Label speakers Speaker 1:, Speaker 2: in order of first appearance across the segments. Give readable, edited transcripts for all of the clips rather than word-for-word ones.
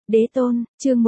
Speaker 1: Đế tôn, chương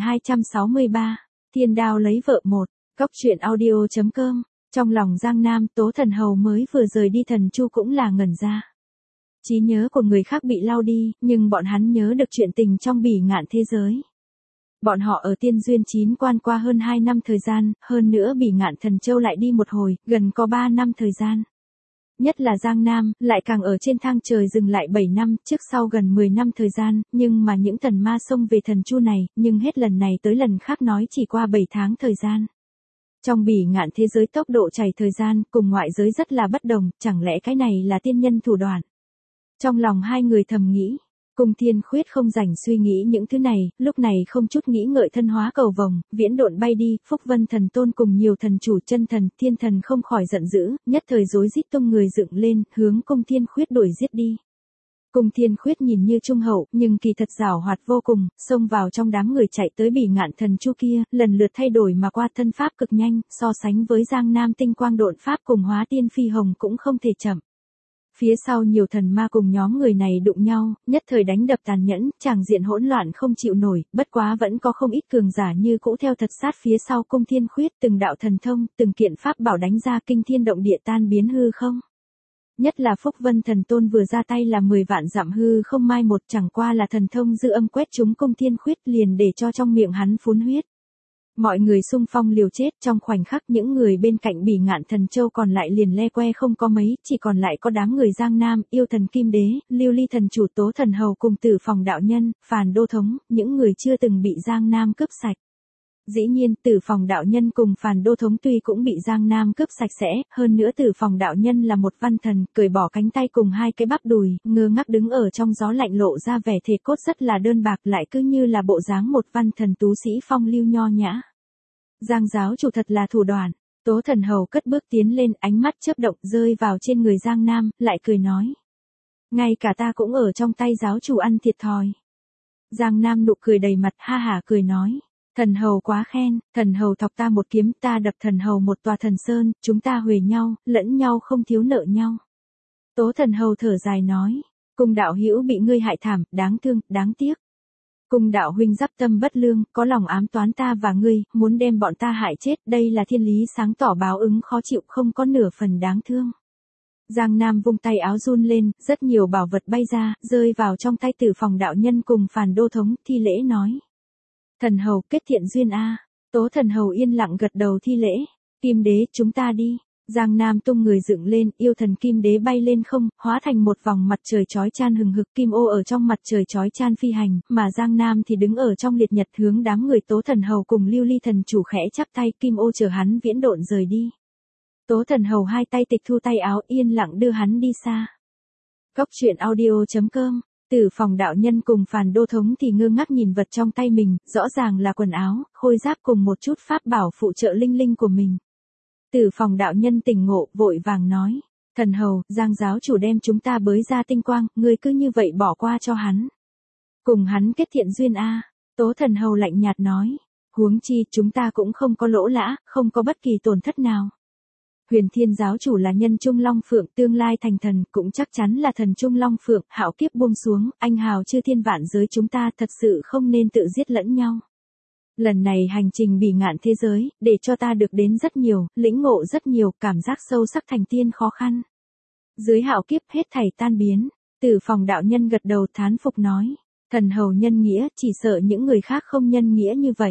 Speaker 1: 1263, Thiên Đao lấy vợ một, Cóc truyện audio.com, trong lòng Giang Nam Tố Thần Hầu mới vừa rời đi Thần Chu cũng là ngẩn ra. Trí nhớ của người khác bị lau đi, nhưng bọn hắn nhớ được chuyện tình trong bỉ ngạn thế giới. Bọn họ ở Tiên Duyên Chín Quan qua hơn 2 năm thời gian, hơn nữa bỉ ngạn Thần Châu lại đi một hồi, gần có 3 năm thời gian. Nhất là Giang Nam, lại càng ở trên thang trời dừng lại 7 năm, trước sau gần 10 năm thời gian, nhưng mà những thần ma xông về Thần Chu này, nhưng hết lần này tới lần khác nói chỉ qua 7 tháng thời gian. Trong bỉ ngạn thế giới tốc độ chảy thời gian, cùng ngoại giới rất là bất đồng, chẳng lẽ cái này là tiên nhân thủ đoạn? Trong lòng hai người thầm nghĩ. Cung Thiên Khuyết không rảnh suy nghĩ những thứ này, lúc này không chút nghĩ ngợi thân hóa cầu vồng, viễn độn bay đi, Phúc Vân Thần Tôn cùng nhiều thần chủ chân thần, thiên thần không khỏi giận dữ, nhất thời rối rít tung người dựng lên, hướng Cung Thiên Khuyết đuổi giết đi. Cung Thiên Khuyết nhìn như trung hậu, nhưng kỳ thật giảo hoạt vô cùng, xông vào trong đám người chạy tới bỉ ngạn Thần Chu kia, lần lượt thay đổi mà qua thân pháp cực nhanh, so sánh với Giang Nam tinh quang độn pháp cùng hóa tiên phi hồng cũng không thể chậm. Phía sau nhiều thần ma cùng nhóm người này đụng nhau, nhất thời đánh đập tàn nhẫn, tràng diện hỗn loạn không chịu nổi, bất quá vẫn có không ít cường giả như cũ theo thật sát phía sau Cung Thiên Khuyết, từng đạo thần thông, từng kiện pháp bảo đánh ra kinh thiên động địa tan biến hư không. Nhất là Phúc Vân Thần Tôn vừa ra tay là 10 vạn dặm hư không mai một, chẳng qua là thần thông dư âm quét trúng Cung Thiên Khuyết liền để cho trong miệng hắn phun huyết. Mọi người xung phong liều chết, trong khoảnh khắc những người bên cạnh bỉ ngạn Thần Châu còn lại liền le que không có mấy, chỉ còn lại có đám người Giang Nam, yêu thần Kim Đế, Lưu Ly thần chủ Tố Thần Hầu cùng Tử Phòng đạo nhân, Phàn Đô thống, những người chưa từng bị Giang Nam cướp sạch. Dĩ nhiên, Tử Phòng đạo nhân cùng Phàn Đô thống tuy cũng bị Giang Nam cướp sạch sẽ, hơn nữa Tử Phòng đạo nhân là một văn thần, cởi bỏ cánh tay cùng hai cái bắp đùi, ngơ ngác đứng ở trong gió lạnh lộ ra vẻ thể cốt rất là đơn bạc, lại cứ như là bộ dáng một văn thần tú sĩ phong lưu nho nhã. Giang giáo chủ thật là thủ đoạn. Tố Thần Hầu cất bước tiến lên, ánh mắt chớp động rơi vào trên người Giang Nam, lại cười nói. Ngay cả ta cũng ở trong tay giáo chủ ăn thiệt thòi. Giang Nam nụ cười đầy mặt, ha hả cười nói. Thần Hầu quá khen, Thần Hầu thọc ta một kiếm, ta đập Thần Hầu một tòa thần sơn, chúng ta huề nhau, lẫn nhau không thiếu nợ nhau. Tố Thần Hầu thở dài nói. Cung đạo hữu bị ngươi hại thảm, đáng thương, đáng tiếc. Cung đạo huynh giáp tâm bất lương, có lòng ám toán ta và ngươi, muốn đem bọn ta hại chết, đây là thiên lý sáng tỏ báo ứng khó chịu, không có nửa phần đáng thương. Giang Nam vung tay áo run lên, rất nhiều bảo vật bay ra, rơi vào trong tay Tử Phòng đạo nhân cùng Phàn Đô thống, thi lễ nói. Thần Hầu kết thiện duyên a. Tố Thần Hầu yên lặng gật đầu thi lễ. Kim Đế, chúng ta đi. Giang Nam tung người dựng lên, yêu thần Kim Đế bay lên không, hóa thành một vòng mặt trời chói chan hừng hực, kim ô ở trong mặt trời chói chan phi hành, mà Giang Nam thì đứng ở trong liệt nhật hướng đám người Tố Thần Hầu cùng Lưu Ly thần chủ khẽ chắp tay, kim ô chở hắn viễn độn rời đi. Tố Thần Hầu hai tay tịch thu tay áo yên lặng đưa hắn đi xa. Cóc truyện audio.com, Tử Phòng đạo nhân cùng Phàn Đô thống thì ngơ ngác nhìn vật trong tay mình, rõ ràng là quần áo, khôi giáp cùng một chút pháp bảo phụ trợ linh linh của mình. Tử Phòng đạo nhân tỉnh ngộ, vội vàng nói. Thần Hầu, Giang giáo chủ đem chúng ta bới ra tinh quang, ngươi cứ như vậy bỏ qua cho hắn. Cùng hắn kết thiện duyên a. Tố Thần Hầu lạnh nhạt nói. Huống chi, chúng ta cũng không có lỗ lã, không có bất kỳ tổn thất nào. Huyền Thiên giáo chủ là nhân Trung Long Phượng, tương lai thành thần, cũng chắc chắn là thần Trung Long Phượng, hạo kiếp buông xuống, anh hào chư thiên vạn giới chúng ta thật sự không nên tự giết lẫn nhau. Lần này hành trình bỉ ngạn thế giới, để cho ta được đến rất nhiều, lĩnh ngộ rất nhiều, cảm giác sâu sắc thành tiên khó khăn. Dưới hạo kiếp hết thảy tan biến, Tử Phòng đạo nhân gật đầu thán phục nói. Thần Hầu nhân nghĩa, chỉ sợ những người khác không nhân nghĩa như vậy.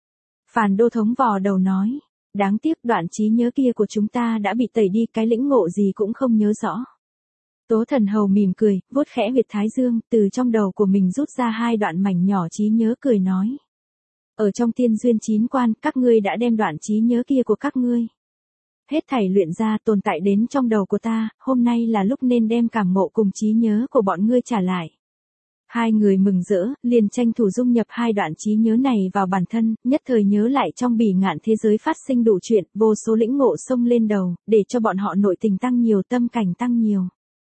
Speaker 1: Phàn Đô thống vò đầu nói. Đáng tiếc đoạn trí nhớ kia của chúng ta đã bị tẩy đi, cái lĩnh ngộ gì cũng không nhớ rõ. Tố Thần Hầu mỉm cười, vuốt khẽ huyệt thái dương, từ trong đầu của mình rút ra 2 đoạn mảnh nhỏ trí nhớ cười nói. Ở trong Tiên Duyên Chín Quan, các ngươi đã đem đoạn trí nhớ kia của các ngươi hết thảy luyện ra, tồn tại đến trong đầu của ta, hôm nay là lúc nên đem cảm ngộ cùng trí nhớ của bọn ngươi trả lại. Hai người mừng rỡ, liền tranh thủ dung nhập 2 đoạn trí nhớ này vào bản thân, nhất thời nhớ lại trong bỉ ngạn thế giới phát sinh đủ chuyện, vô số lĩnh ngộ xông lên đầu, để cho bọn họ nội tình tăng nhiều, tâm cảnh tăng nhiều.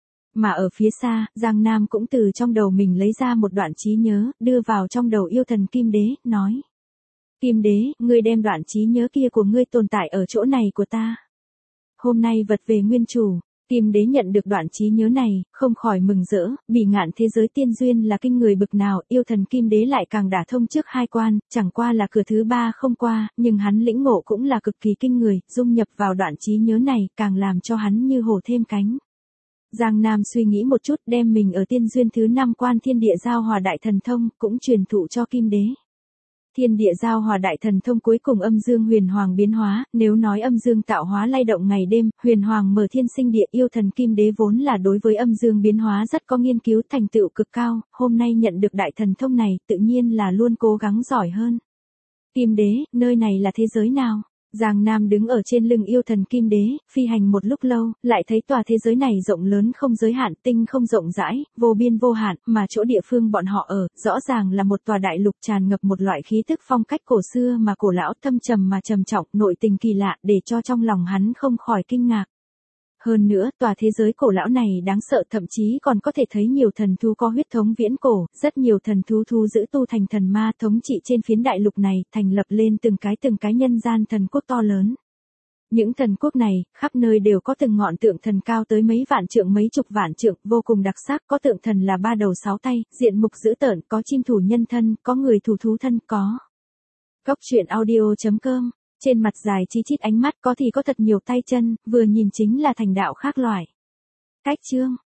Speaker 1: Mà ở phía xa, Giang Nam cũng từ trong đầu mình lấy ra một đoạn trí nhớ, đưa vào trong đầu yêu thần Kim Đế, nói. Kim Đế, ngươi đem đoạn trí nhớ kia của ngươi tồn tại ở chỗ này của ta. Hôm nay vật về nguyên chủ. Kim đế nhận được đoạn trí nhớ này, không khỏi mừng rỡ, bỉ ngạn thế giới tiên duyên là kinh người bực nào, yêu thần kim đế lại càng đả thông trước hai quan, chẳng qua là cửa thứ ba không qua, nhưng hắn lĩnh ngộ cũng là cực kỳ kinh người, dung nhập vào đoạn trí nhớ này, càng làm cho hắn như hổ thêm cánh. Giang Nam suy nghĩ một chút, đem mình ở tiên duyên thứ 5 quan thiên địa giao hòa đại thần thông, cũng truyền thụ cho kim đế. Thiên địa giao hòa đại thần thông cuối cùng âm dương huyền hoàng biến hóa, nếu nói âm dương tạo hóa lay động ngày đêm, huyền hoàng mở thiên sinh địa, yêu thần kim đế vốn là đối với âm dương biến hóa rất có nghiên cứu thành tựu cực cao, hôm nay nhận được đại thần thông này, tự nhiên là luôn cố gắng giỏi hơn. Kim đế, nơi này là thế giới nào? Giang Nam đứng ở trên lưng yêu thần kim đế, phi hành một lúc lâu, lại thấy tòa thế giới này rộng lớn không giới hạn, tinh không rộng rãi, vô biên vô hạn, mà chỗ địa phương bọn họ ở, rõ ràng là một tòa đại lục tràn ngập một loại khí tức phong cách cổ xưa mà cổ lão, thâm trầm mà trầm trọng, nội tình kỳ lạ, để cho trong lòng hắn không khỏi kinh ngạc. Hơn nữa, tòa thế giới cổ lão này đáng sợ, thậm chí còn có thể thấy nhiều thần thú có huyết thống viễn cổ, rất nhiều thần thú thu giữ tu thành thần ma thống trị trên phiến đại lục này, thành lập lên từng cái nhân gian thần quốc to lớn. Những thần quốc này, khắp nơi đều có từng ngọn tượng thần cao tới mấy vạn trượng mấy chục vạn trượng, vô cùng đặc sắc, có tượng thần là 3 đầu 6 tay, diện mục dữ tợn, có chim thủ nhân thân, có người thủ thú thân, có. Góc truyện audio.com, trên mặt dài chi chít ánh mắt, có thì có thật nhiều tay chân, vừa nhìn chính là thành đạo khác loại. Cách chương